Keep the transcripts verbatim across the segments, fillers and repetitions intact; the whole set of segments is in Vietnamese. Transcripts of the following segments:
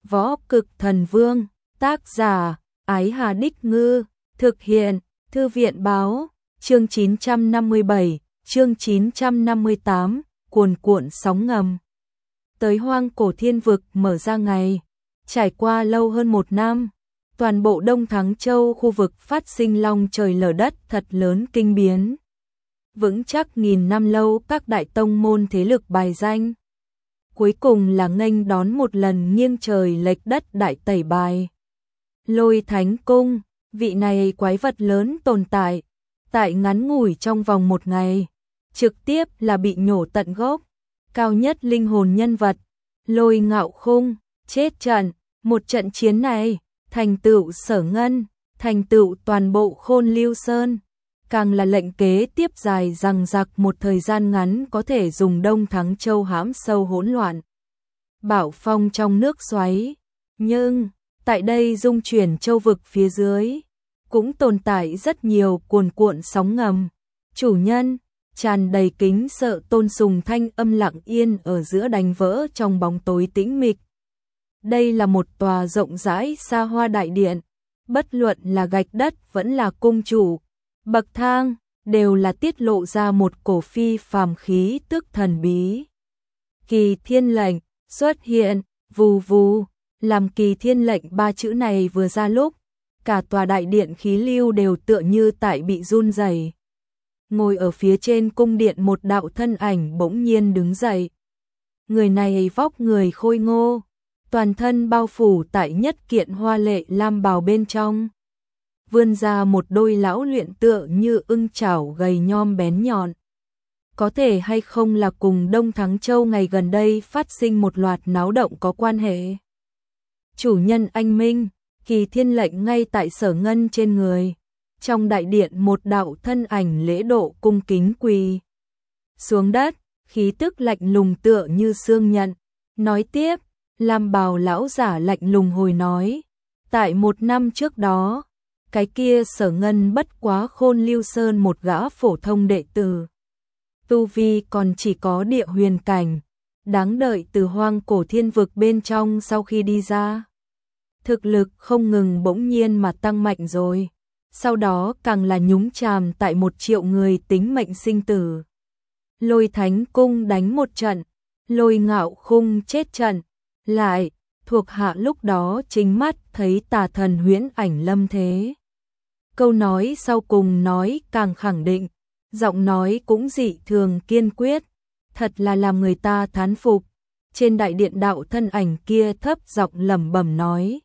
Võ Cực Thần Vương, tác giả, Ái Hà Đích Ngư, thực hiện, Thư viện Báo, chương chín trăm năm mươi bảy, chương chín trăm năm mươi tám, cuồn cuộn sóng ngầm. Tới Hoang Cổ Thiên Vực mở ra ngày, trải qua lâu hơn một năm, toàn bộ Đông Thắng Châu khu vực phát sinh long trời lở đất thật lớn kinh biến. Vững chắc nghìn năm lâu các đại tông môn thế lực bài danh. Cuối cùng là nghênh đón một lần nghiêng trời lệch đất đại tẩy bài. Lôi Thánh Cung, vị này quái vật lớn tồn tại, tại ngắn ngủi trong vòng một ngày, trực tiếp là bị nhổ tận gốc. Cao nhất linh hồn nhân vật, Lôi Ngạo Khung, chết trận, một trận chiến này, thành tựu Sở Ngân, thành tựu toàn bộ Khôn Lưu Sơn, càng là lệnh kế tiếp dài rằng giặc một thời gian ngắn có thể dùng Đông Thắng Châu hãm sâu hỗn loạn. Bảo phong trong nước xoáy, nhưng tại đây dung chuyển châu vực phía dưới, cũng tồn tại rất nhiều cuồn cuộn sóng ngầm. Chủ nhân, tràn đầy kính sợ tôn sùng thanh âm lặng yên ở giữa đánh vỡ trong bóng tối tĩnh mịch. Đây là một tòa rộng rãi xa hoa đại điện, bất luận là gạch đất vẫn là cung chủ, bậc thang, đều là tiết lộ ra một cổ phi phàm khí tức thần bí. Kỳ Thiên Lệnh xuất hiện, vù vù, làm Kỳ Thiên Lệnh ba chữ này vừa ra lúc, cả tòa đại điện khí lưu đều tựa như tại bị run rẩy. Ngồi ở phía trên cung điện một đạo thân ảnh bỗng nhiên đứng dậy. Người này vóc người khôi ngô, toàn thân bao phủ tại nhất kiện hoa lệ lam bào bên trong. Vươn ra một đôi lão luyện tựa như ưng chảo gầy nhom bén nhọn. Có thể hay không là cùng Đông Thắng Châu ngày gần đây phát sinh một loạt náo động có quan hệ. Chủ nhân anh minh, Kỳ Thiên Lệnh ngay tại Sở Ngân trên người. Trong đại điện một đạo thân ảnh lễ độ cung kính quỳ xuống đất, khí tức lạnh lùng tựa như xương nhận. Nói tiếp, lam bào lão giả lạnh lùng hồi nói, tại một năm trước đó, cái kia Sở Ngân bất quá Khôn Lưu Sơn một gã phổ thông đệ tử. Tu vi còn chỉ có địa huyền cảnh, đáng đợi từ Hoang Cổ Thiên Vực bên trong sau khi đi ra. Thực lực không ngừng bỗng nhiên mà tăng mạnh rồi, sau đó càng là nhúng chàm tại một triệu người tính mệnh sinh tử. Lôi Thánh Cung đánh một trận, Lôi Ngạo Khung chết trận, lại, thuộc hạ lúc đó chính mắt thấy tà thần huyễn ảnh lâm thế. Câu nói sau cùng nói càng khẳng định, giọng nói cũng dị thường kiên quyết, thật là làm người ta thán phục. Trên đại điện đạo thân ảnh kia thấp giọng lẩm bẩm nói,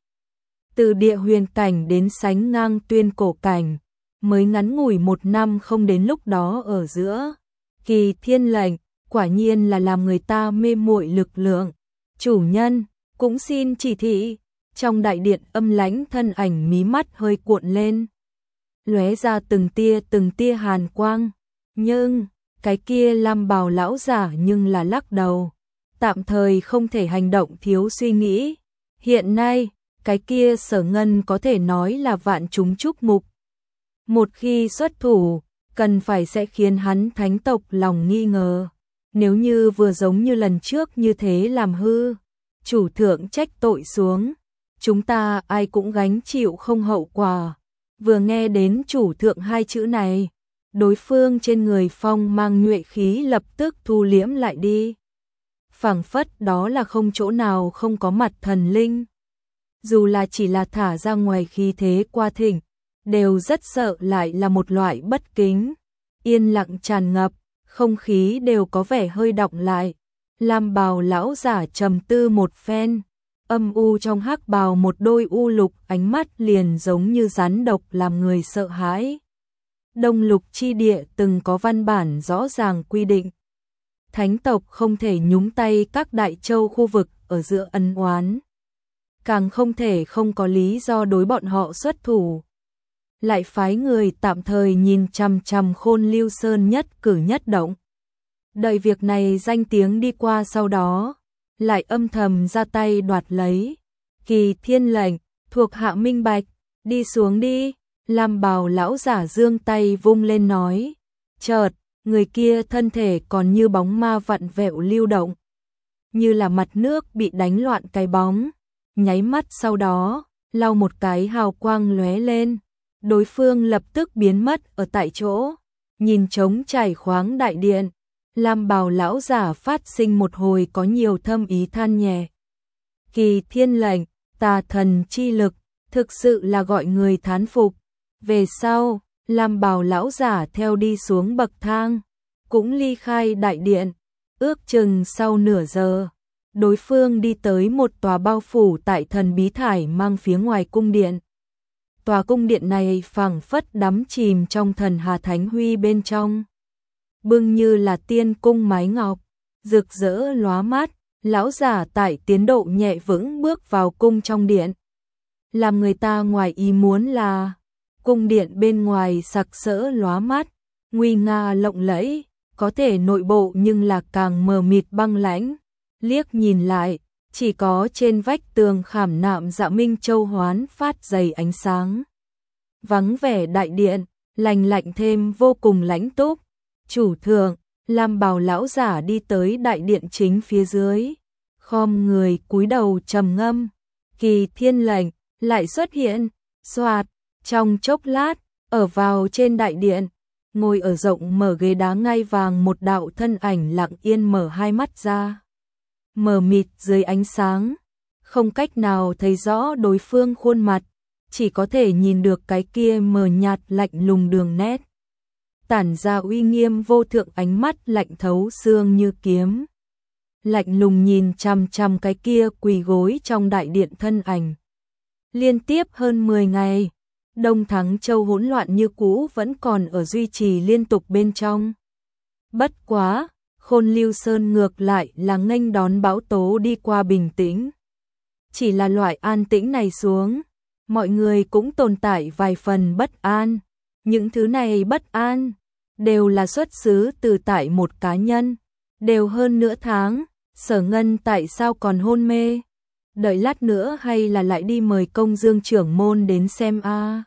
từ địa huyền cảnh đến sánh ngang tuyên cổ cảnh, mới ngắn ngủi một năm không đến lúc đó ở giữa. Kỳ Thiên Lệnh, quả nhiên là làm người ta mê muội lực lượng. Chủ nhân, cũng xin chỉ thị. Trong đại điện âm lãnh thân ảnh mí mắt hơi cuộn lên, lóe ra từng tia từng tia hàn quang. Nhưng, cái kia lam bào lão giả nhưng là lắc đầu, tạm thời không thể hành động thiếu suy nghĩ. Hiện nay, cái kia Sở Ngân có thể nói là vạn chúng chúc mục. Một khi xuất thủ, cần phải sẽ khiến hắn thánh tộc lòng nghi ngờ. Nếu như vừa giống như lần trước như thế làm hư, chủ thượng trách tội xuống, chúng ta ai cũng gánh chịu không hậu quả. Vừa nghe đến chủ thượng hai chữ này, đối phương trên người phong mang nhuệ khí lập tức thu liễm lại đi. Phảng phất đó là không chỗ nào không có mặt thần linh. Dù là chỉ là thả ra ngoài khí thế qua thỉnh, đều rất sợ lại là một loại bất kính. Yên lặng tràn ngập, không khí đều có vẻ hơi đọng lại. Lam bào lão giả trầm tư một phen, âm u trong hắc bào một đôi u lục ánh mắt liền giống như rắn độc làm người sợ hãi. Đông Lục chi địa từng có văn bản rõ ràng quy định, thánh tộc không thể nhúng tay các đại châu khu vực ở giữa ân oán, càng không thể không có lý do đối bọn họ xuất thủ. Lại phái người tạm thời nhìn chằm chằm Khôn Lưu Sơn nhất cử nhất động. Đợi việc này danh tiếng đi qua sau đó, lại âm thầm ra tay đoạt lấy. Kỳ Thiên Lệnh, thuộc hạ minh bạch, đi xuống đi. Lam bào lão giả giương tay vung lên nói. Chợt, người kia thân thể còn như bóng ma vặn vẹo lưu động, như là mặt nước bị đánh loạn cái bóng. nháy mắt sau đó, lau một cái hào quang lóe lên, đối phương lập tức biến mất ở tại chỗ, nhìn trống trải khoáng đại điện, lam bào lão giả phát sinh một hồi có nhiều thâm ý than nhẹ. Kỳ thiên lệnh, tà thần chi lực, thực sự là gọi người thán phục. Về sau, lam bào lão giả theo đi xuống bậc thang, cũng ly khai đại điện, ước chừng sau nửa giờ. Đối phương đi tới một tòa bao phủ tại thần bí thải mang phía ngoài cung điện. Tòa cung điện này phảng phất đắm chìm trong thần hà thánh huy bên trong. Bưng như là tiên cung mái ngọc, rực rỡ lóa mắt, lão giả tại tiến độ nhẹ vững bước vào cung trong điện. Làm người ta ngoài ý muốn là, cung điện bên ngoài sặc sỡ lóa mắt, nguy nga lộng lẫy, có thể nội bộ nhưng là càng mờ mịt băng lãnh. Liếc nhìn lại, chỉ có trên vách tường khảm nạm Dạ Minh Châu hoán phát dày ánh sáng. Vắng vẻ đại điện, lành lạnh thêm vô cùng lãnh túc. Chủ thượng, lam bào lão giả đi tới đại điện chính phía dưới, khom người cúi đầu trầm ngâm. Kỳ thiên lệnh lại xuất hiện, xoạt, trong chốc lát, ở vào trên đại điện, ngồi ở rộng mở ghế đá ngai vàng một đạo thân ảnh lặng yên mở hai mắt ra. Mờ mịt dưới ánh sáng, không cách nào thấy rõ đối phương khuôn mặt, chỉ có thể nhìn được cái kia mờ nhạt lạnh lùng đường nét. Tản ra uy nghiêm vô thượng, ánh mắt lạnh thấu xương như kiếm. Lạnh lùng nhìn chằm chằm cái kia quỳ gối trong đại điện thân ảnh. Liên tiếp hơn mười ngày, Đông Thắng Châu hỗn loạn như cũ vẫn còn ở duy trì liên tục bên trong. Bất quá, Khôn Lưu Sơn ngược lại là nghênh đón bão tố đi qua bình tĩnh. Chỉ là loại an tĩnh này xuống, mọi người cũng tồn tại vài phần bất an. Những thứ này bất an, đều là xuất xứ từ tại một cá nhân. Đều hơn nửa tháng, Sở Ngân tại sao còn hôn mê? Đợi lát nữa hay là lại đi mời Công Dương trưởng môn đến xem a? À?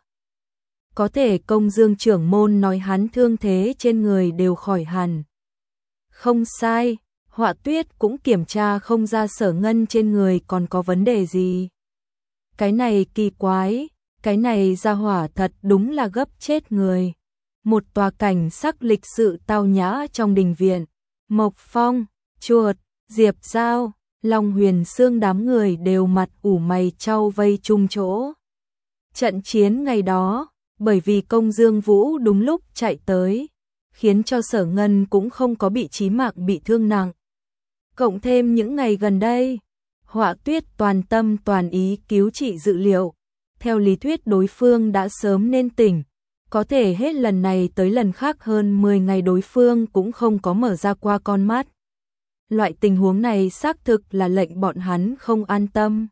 Có thể Công Dương trưởng môn nói hắn thương thế trên người đều khỏi hẳn. Không sai, Họa Tuyết cũng kiểm tra không ra Sở Ngân trên người còn có vấn đề gì. Cái này kỳ quái, cái này ra hỏa thật đúng là gấp chết người. Một tòa cảnh sắc lịch sự tao nhã trong đình viện, Mộc Phong, Chuột, Diệp Giao, Long Huyền Sương đám người đều mặt ủ mày chau vây chung chỗ. Trận chiến ngày đó, bởi vì Công Dương Vũ đúng lúc chạy tới, khiến cho Sở Ngân cũng không có bị chí mạng bị thương nặng. Cộng thêm những ngày gần đây, Họa Tuyết toàn tâm toàn ý cứu trị dự liệu. Theo lý thuyết đối phương đã sớm nên tỉnh, có thể hết lần này tới lần khác hơn mười ngày đối phương cũng không có mở ra qua con mắt. Loại tình huống này xác thực là lệnh bọn hắn không an tâm.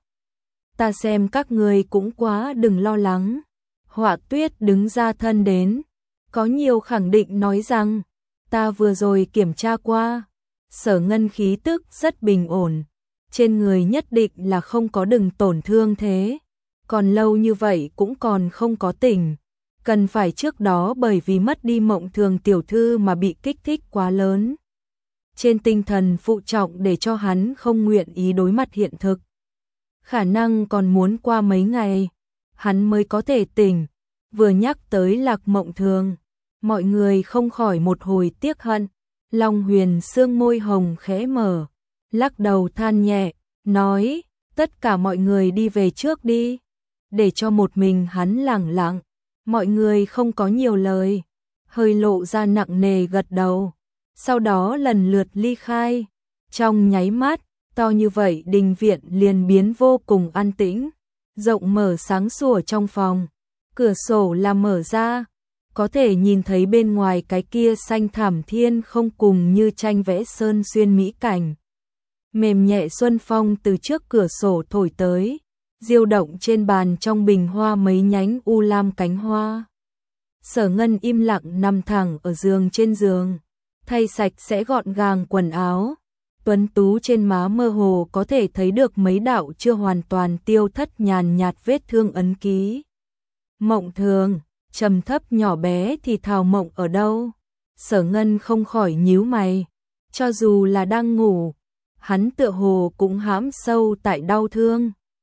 Ta xem các người cũng quá đừng lo lắng. Họa Tuyết đứng ra thân đến, có nhiều khẳng định nói rằng, ta vừa rồi kiểm tra qua, Sở Ngân khí tức rất bình ổn, trên người nhất định là không có đừng tổn thương thế, còn lâu như vậy cũng còn không có tỉnh, cần phải trước đó bởi vì mất đi Mộng Thường tiểu thư mà bị kích thích quá lớn. Trên tinh thần phụ trọng để cho hắn không nguyện ý đối mặt hiện thực. Khả năng còn muốn qua mấy ngày, hắn mới có thể tỉnh. Vừa nhắc tới Lạc Mộng Thường, mọi người không khỏi một hồi tiếc hận. Long Huyền Sương môi hồng khẽ mở, lắc đầu than nhẹ, nói, tất cả mọi người đi về trước đi, để cho một mình hắn lẳng lặng. Mọi người không có nhiều lời, hơi lộ ra nặng nề gật đầu, sau đó lần lượt ly khai. Trong nháy mắt, to như vậy đình viện liền biến vô cùng an tĩnh, rộng mở sáng sủa trong phòng, cửa sổ là mở ra, có thể nhìn thấy bên ngoài cái kia xanh thảm thiên không cùng như tranh vẽ sơn xuyên mỹ cảnh. Mềm nhẹ xuân phong từ trước cửa sổ thổi tới, diêu động trên bàn trong bình hoa mấy nhánh u lam cánh hoa. Sở Ngân im lặng nằm thẳng ở giường trên giường, thay sạch sẽ gọn gàng quần áo, tuấn tú trên má mơ hồ có thể thấy được mấy đạo chưa hoàn toàn tiêu thất nhàn nhạt vết thương ấn ký. Mộng Thường, trầm thấp nhỏ bé thì thào mộng ở đâu? Sở Ngân không khỏi nhíu mày, cho dù là đang ngủ, hắn tựa hồ cũng hãm sâu tại đau thương.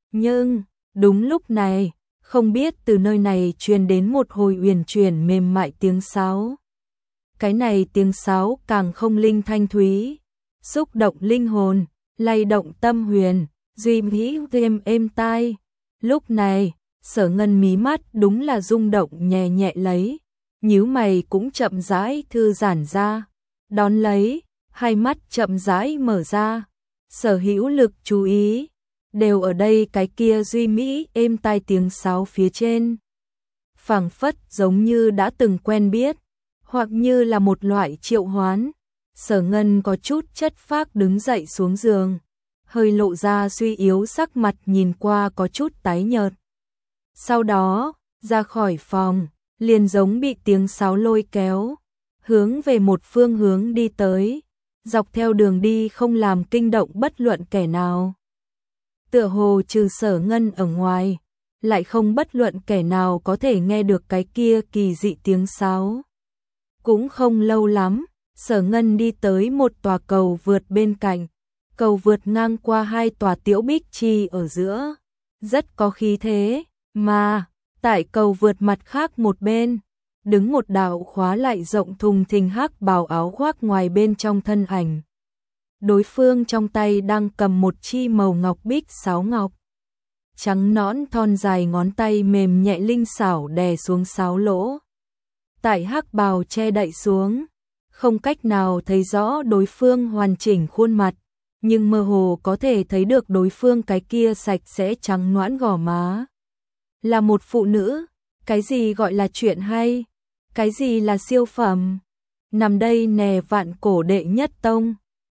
Nhưng, đúng lúc này, không biết từ nơi này truyền đến một hồi uyển chuyển mềm mại tiếng sáo. Cái này tiếng sáo càng không linh thanh thúy, xúc động linh hồn, lay động tâm huyền, duy mỹ êm êm tai. Lúc này, Sở Ngân mí mắt đúng là rung động nhẹ nhẹ lấy, nhíu mày cũng chậm rãi thư giãn ra, đón lấy, hai mắt chậm rãi mở ra, sở hữu lực chú ý đều ở đây cái kia duy mỹ êm tai tiếng sáo phía trên. Phảng phất giống như đã từng quen biết, hoặc như là một loại triệu hoán. Sở Ngân có chút chất phác đứng dậy xuống giường, hơi lộ ra suy yếu, sắc mặt nhìn qua có chút tái nhợt. Sau đó, ra khỏi phòng, liền giống bị tiếng sáo lôi kéo, hướng về một phương hướng đi tới, dọc theo đường đi không làm kinh động bất luận kẻ nào. Tựa hồ trừ Sở Ngân ở ngoài, lại không bất luận kẻ nào có thể nghe được cái kia kỳ dị tiếng sáo. Cũng không lâu lắm, Sở Ngân đi tới một tòa cầu vượt bên cạnh, cầu vượt ngang qua hai tòa tiểu bích chi ở giữa, rất có khí thế, mà tại cầu vượt mặt khác một bên, đứng một đạo khóa lại rộng thùng thình hắc bào áo khoác ngoài bên trong thân ảnh. Đối phương trong tay đang cầm một chi màu ngọc bích sáo ngọc, trắng nõn thon dài, ngón tay mềm nhẹ linh xảo đè xuống sáo lỗ. Tại hắc bào che đậy xuống, không cách nào thấy rõ đối phương hoàn chỉnh khuôn mặt, nhưng mơ hồ có thể thấy được đối phương cái kia sạch sẽ trắng nõn gò má. Là một phụ nữ, cái gì gọi là chuyện hay, cái gì là siêu phẩm. Nằm đây nè vạn cổ đệ nhất tông.